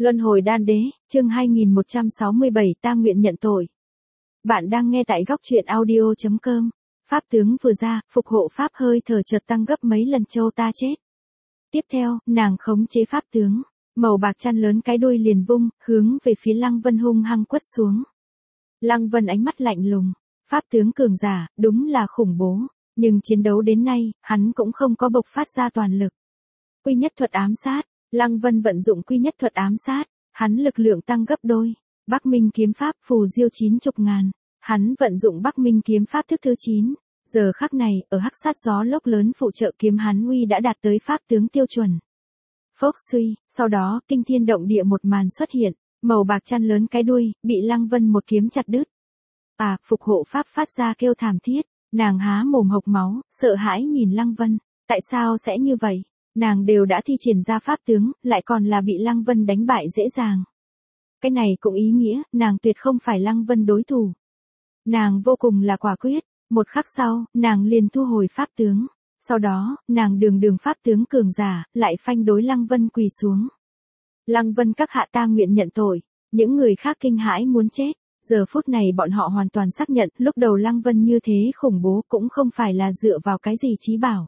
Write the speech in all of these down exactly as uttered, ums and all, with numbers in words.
Luân hồi đan đế, chương hai nghìn một trăm sáu mươi bảy ta nguyện nhận tội. Bạn đang nghe tại góc truyện audio chấm com. Pháp tướng vừa ra, phục hộ pháp hơi thở chợt tăng gấp mấy lần châu ta chết. Tiếp theo, nàng khống chế pháp tướng, màu bạc chăn lớn cái đuôi liền vung, hướng về phía Lăng Vân hung hăng quất xuống. Lăng Vân ánh mắt lạnh lùng, pháp tướng cường giả, đúng là khủng bố, nhưng chiến đấu đến nay, hắn cũng không có bộc phát ra toàn lực. Quy nhất thuật ám sát. Lăng Vân vận dụng quy nhất thuật ám sát, hắn lực lượng tăng gấp đôi. Bắc Minh kiếm pháp phù diêu chín chục ngàn, hắn vận dụng Bắc Minh kiếm pháp thức thứ chín. Giờ khắc này, ở hắc sát gió lốc lớn phụ trợ kiếm hắn uy đã đạt tới pháp tướng tiêu chuẩn. Phốc suy, sau đó, kinh thiên động địa một màn xuất hiện, màu bạc chăn lớn cái đuôi, bị Lăng Vân một kiếm chặt đứt. À, phục hộ pháp phát ra kêu thảm thiết, nàng há mồm hộc máu, sợ hãi nhìn Lăng Vân, tại sao sẽ như vậy? Nàng đều đã thi triển ra pháp tướng, lại còn là bị Lăng Vân đánh bại dễ dàng. Cái này cũng ý nghĩa, nàng tuyệt không phải Lăng Vân đối thủ. Nàng vô cùng là quả quyết, một khắc sau, nàng liền thu hồi pháp tướng. Sau đó, nàng đường đường pháp tướng cường giả, lại phanh đối Lăng Vân quỳ xuống. Lăng Vân các hạ ta nguyện nhận tội, những người khác kinh hãi muốn chết. Giờ phút này bọn họ hoàn toàn xác nhận, lúc đầu Lăng Vân như thế khủng bố cũng không phải là dựa vào cái gì trí bảo.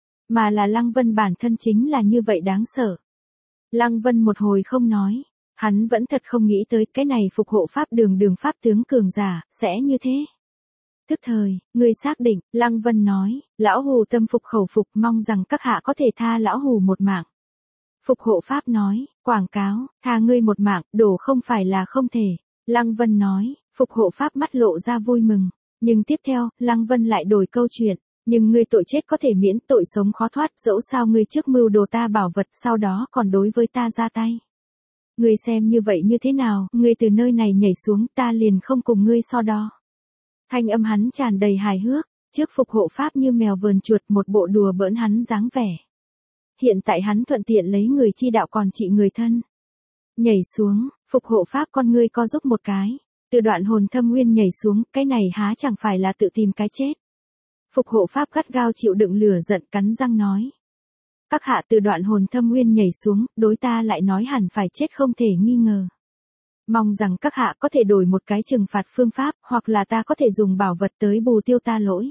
Mà là Lăng Vân bản thân chính là như vậy đáng sợ. Lăng Vân một hồi không nói, hắn vẫn thật không nghĩ tới cái này phục hộ pháp đường đường pháp tướng cường giả, sẽ như thế. Tức thời, người xác định, Lăng Vân nói, lão hù tâm phục khẩu phục mong rằng các hạ có thể tha lão hù một mạng. Phục hộ pháp nói, quảng cáo, tha ngươi một mạng, đổ không phải là không thể. Lăng Vân nói, phục hộ pháp mắt lộ ra vui mừng, nhưng tiếp theo, Lăng Vân lại đổi câu chuyện. Nhưng ngươi tội chết có thể miễn, tội sống khó thoát, dẫu sao ngươi trước mưu đồ ta bảo vật, sau đó còn đối với ta ra tay. Ngươi xem như vậy như thế nào, ngươi từ nơi này nhảy xuống, ta liền không cùng ngươi so đo. Thanh âm hắn tràn đầy hài hước, trước phục hộ pháp như mèo vờn chuột, một bộ đùa bỡn hắn dáng vẻ. Hiện tại hắn thuận tiện lấy người chi đạo còn trị người thân. Nhảy xuống, phục hộ pháp con ngươi co giúp một cái, từ đoạn hồn thâm nguyên nhảy xuống, cái này há chẳng phải là tự tìm cái chết. Phục hộ pháp gắt gao chịu đựng lửa giận cắn răng nói. Các hạ từ đoạn hồn thâm nguyên nhảy xuống, đối ta lại nói hẳn phải chết không thể nghi ngờ. Mong rằng các hạ có thể đổi một cái trừng phạt phương pháp, hoặc là ta có thể dùng bảo vật tới bù tiêu ta lỗi.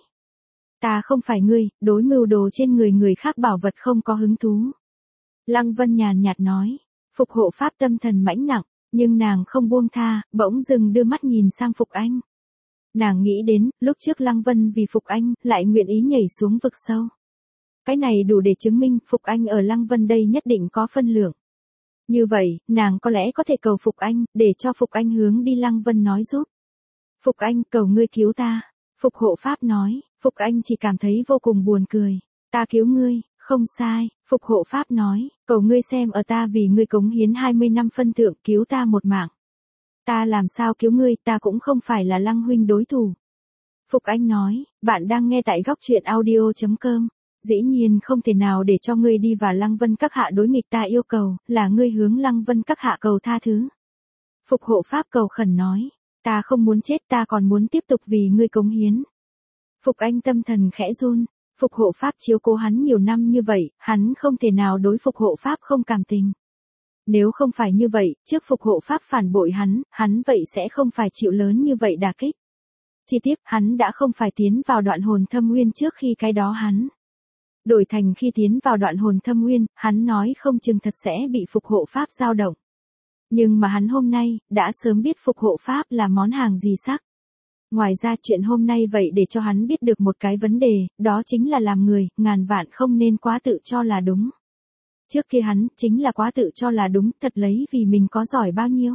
Ta không phải ngươi, đối mưu đồ trên người người khác bảo vật không có hứng thú. Lăng Vân nhàn nhạt nói, phục hộ pháp tâm thần mãnh nặng, nhưng nàng không buông tha, bỗng dừng đưa mắt nhìn sang Phục Anh. Nàng nghĩ đến, lúc trước Lăng Vân vì Phục Anh, lại nguyện ý nhảy xuống vực sâu. Cái này đủ để chứng minh, Phục Anh ở Lăng Vân đây nhất định có phân lượng. Như vậy, nàng có lẽ có thể cầu Phục Anh, để cho Phục Anh hướng đi Lăng Vân nói giúp. Phục Anh, cầu ngươi cứu ta. Phục hộ pháp nói, Phục Anh chỉ cảm thấy vô cùng buồn cười. Ta cứu ngươi, không sai. Phục hộ pháp nói, cầu ngươi xem ở ta vì ngươi cống hiến hai mươi năm phân thượng cứu ta một mạng. Ta làm sao cứu ngươi, ta cũng không phải là Lăng huynh đối thủ. Phục Anh nói, bạn đang nghe tại góc truyện audio chấm com. Dĩ nhiên không thể nào để cho ngươi đi và Lăng Vân các hạ đối nghịch ta yêu cầu, là ngươi hướng Lăng Vân các hạ cầu tha thứ. Phục hộ pháp cầu khẩn nói, ta không muốn chết, ta còn muốn tiếp tục vì ngươi cống hiến. Phục Anh tâm thần khẽ run, phục hộ pháp chiếu cố hắn nhiều năm như vậy, hắn không thể nào đối phục hộ pháp không cảm tình. Nếu không phải như vậy, trước phục hộ pháp phản bội hắn, hắn vậy sẽ không phải chịu lớn như vậy đả kích. Chi tiết, hắn đã không phải tiến vào đoạn hồn thâm nguyên trước khi cái đó hắn. Đổi thành khi tiến vào đoạn hồn thâm nguyên, hắn nói không chừng thật sẽ bị phục hộ pháp dao động. Nhưng mà hắn hôm nay, đã sớm biết phục hộ pháp là món hàng gì sắc. Ngoài ra chuyện hôm nay vậy để cho hắn biết được một cái vấn đề, đó chính là làm người, ngàn vạn không nên quá tự cho là đúng. Trước kia hắn, chính là quá tự cho là đúng, thật lấy vì mình có giỏi bao nhiêu.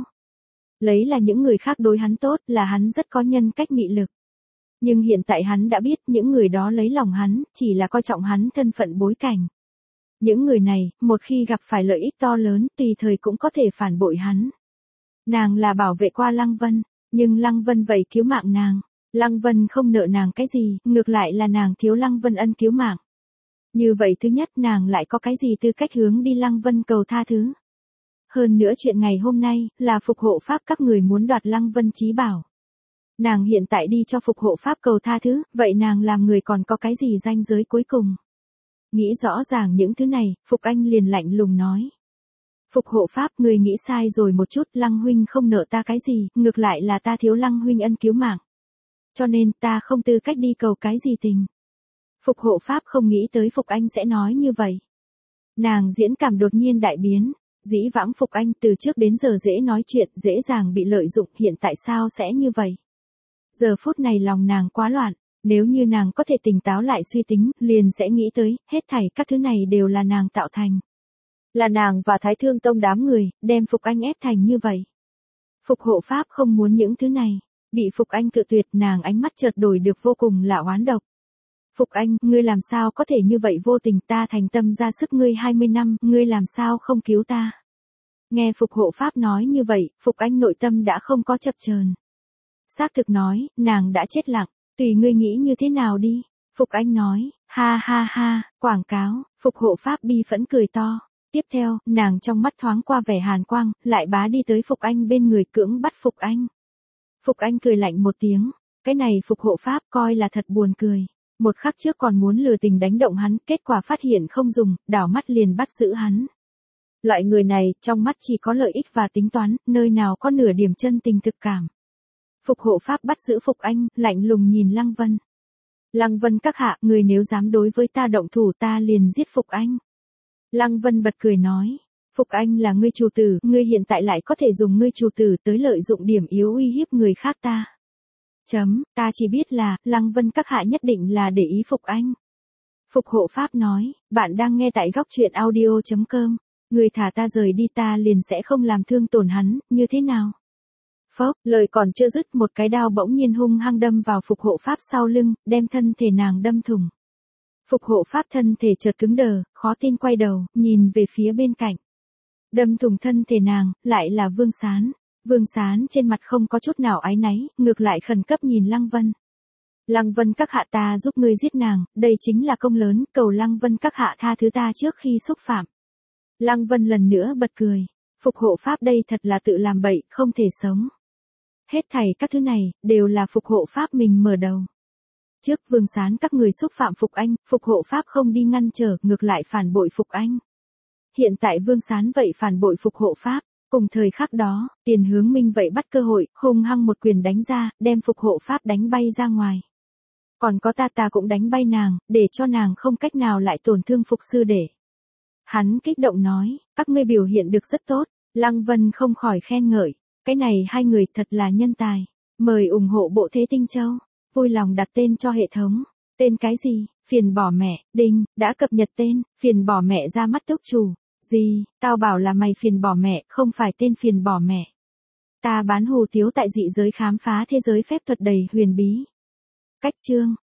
Lấy là những người khác đối hắn tốt, là hắn rất có nhân cách mị lực. Nhưng hiện tại hắn đã biết, những người đó lấy lòng hắn, chỉ là coi trọng hắn thân phận bối cảnh. Những người này, một khi gặp phải lợi ích to lớn, tùy thời cũng có thể phản bội hắn. Nàng là bảo vệ qua Lăng Vân, nhưng Lăng Vân vậy cứu mạng nàng. Lăng Vân không nợ nàng cái gì, ngược lại là nàng thiếu Lăng Vân ân cứu mạng. Như vậy thứ nhất, nàng lại có cái gì tư cách hướng đi Lăng Vân cầu tha thứ. Hơn nữa chuyện ngày hôm nay, là phục hộ pháp các người muốn đoạt Lăng Vân chí bảo. Nàng hiện tại đi cho phục hộ pháp cầu tha thứ, vậy nàng làm người còn có cái gì ranh giới cuối cùng. Nghĩ rõ ràng những thứ này, Phục Anh liền lạnh lùng nói. Phục hộ pháp, người nghĩ sai rồi một chút, Lăng huynh không nợ ta cái gì, ngược lại là ta thiếu Lăng huynh ân cứu mạng. Cho nên ta không tư cách đi cầu cái gì tình. Phục hộ pháp không nghĩ tới Phục Anh sẽ nói như vậy. Nàng diễn cảm đột nhiên đại biến, dĩ vãng Phục Anh từ trước đến giờ dễ nói chuyện, dễ dàng bị lợi dụng, hiện tại sao sẽ như vậy? Giờ phút này lòng nàng quá loạn, nếu như nàng có thể tỉnh táo lại suy tính, liền sẽ nghĩ tới, hết thảy các thứ này đều là nàng tạo thành. Là nàng và Thái Thương Tông đám người, đem Phục Anh ép thành như vậy. Phục hộ pháp không muốn những thứ này, bị Phục Anh cự tuyệt, nàng ánh mắt chợt đổi được vô cùng là oán độc. Phục Anh, ngươi làm sao có thể như vậy vô tình, ta thành tâm ra sức ngươi hai mươi năm, ngươi làm sao không cứu ta? Nghe Phục hộ pháp nói như vậy, Phục Anh nội tâm đã không có chập chờn. Xác thực nói, nàng đã chết lặng, tùy ngươi nghĩ như thế nào đi. Phục Anh nói, ha ha ha, quảng cáo, Phục hộ pháp bi phẫn cười to. Tiếp theo, nàng trong mắt thoáng qua vẻ hàn quang, lại bá đi tới Phục Anh bên người cưỡng bắt Phục Anh. Phục Anh cười lạnh một tiếng, cái này Phục hộ pháp coi là thật buồn cười. Một khắc trước còn muốn lừa tình đánh động hắn, kết quả phát hiện không dùng, đảo mắt liền bắt giữ hắn. Loại người này, trong mắt chỉ có lợi ích và tính toán, nơi nào có nửa điểm chân tình thực cảm. Phục hộ pháp bắt giữ Phục Anh, lạnh lùng nhìn Lăng Vân. Lăng Vân các hạ, người nếu dám đối với ta động thủ ta liền giết Phục Anh. Lăng Vân bật cười nói, Phục Anh là ngươi chủ tử, ngươi hiện tại lại có thể dùng ngươi chủ tử tới lợi dụng điểm yếu uy hiếp người khác ta. Chấm, ta chỉ biết là, Lăng Vân các hạ nhất định là để ý Phục Anh. Phục hộ pháp nói, bạn đang nghe tại góc truyện audio chấm com, người thả ta rời đi ta liền sẽ không làm thương tổn hắn, như thế nào? Phốc, lời còn chưa dứt, một cái đao bỗng nhiên hung hăng đâm vào Phục hộ pháp sau lưng, đem thân thể nàng đâm thủng. Phục hộ pháp thân thể chợt cứng đờ, khó tin quay đầu, nhìn về phía bên cạnh. Đâm thủng thân thể nàng, lại là Vương Sán. Vương Sán trên mặt không có chút nào áy náy, ngược lại khẩn cấp nhìn Lăng Vân. Lăng Vân các hạ, ta giúp ngươi giết nàng, đây chính là công lớn, cầu Lăng Vân các hạ tha thứ ta trước khi xúc phạm. Lăng Vân lần nữa bật cười, Phục hộ pháp đây thật là tự làm bậy, không thể sống. Hết thảy các thứ này, đều là Phục hộ pháp mình mở đầu. Trước Vương Sán các người xúc phạm Phục Anh, Phục hộ pháp không đi ngăn trở, ngược lại phản bội Phục Anh. Hiện tại Vương Sán vậy phản bội Phục hộ pháp, cùng thời khắc đó, Tiền Hướng Minh vậy bắt cơ hội, hung hăng một quyền đánh ra, đem Phục hộ pháp đánh bay ra ngoài. Còn có ta ta cũng đánh bay nàng, để cho nàng không cách nào lại tổn thương Phục sư đệ. Hắn kích động nói, các ngươi biểu hiện được rất tốt, Lăng Vân không khỏi khen ngợi, cái này hai người thật là nhân tài, mời ủng hộ bộ Thế Tinh Châu. Vui lòng đặt tên cho hệ thống. Tên cái gì? Phiền bỏ mẹ. Đinh, đã cập nhật tên. Phiền bỏ mẹ ra mắt túc chủ. Gì? Tao bảo là mày phiền bỏ mẹ, không phải tên phiền bỏ mẹ. Ta bán hủ tiếu tại dị giới khám phá thế giới phép thuật đầy huyền bí. Cách chương.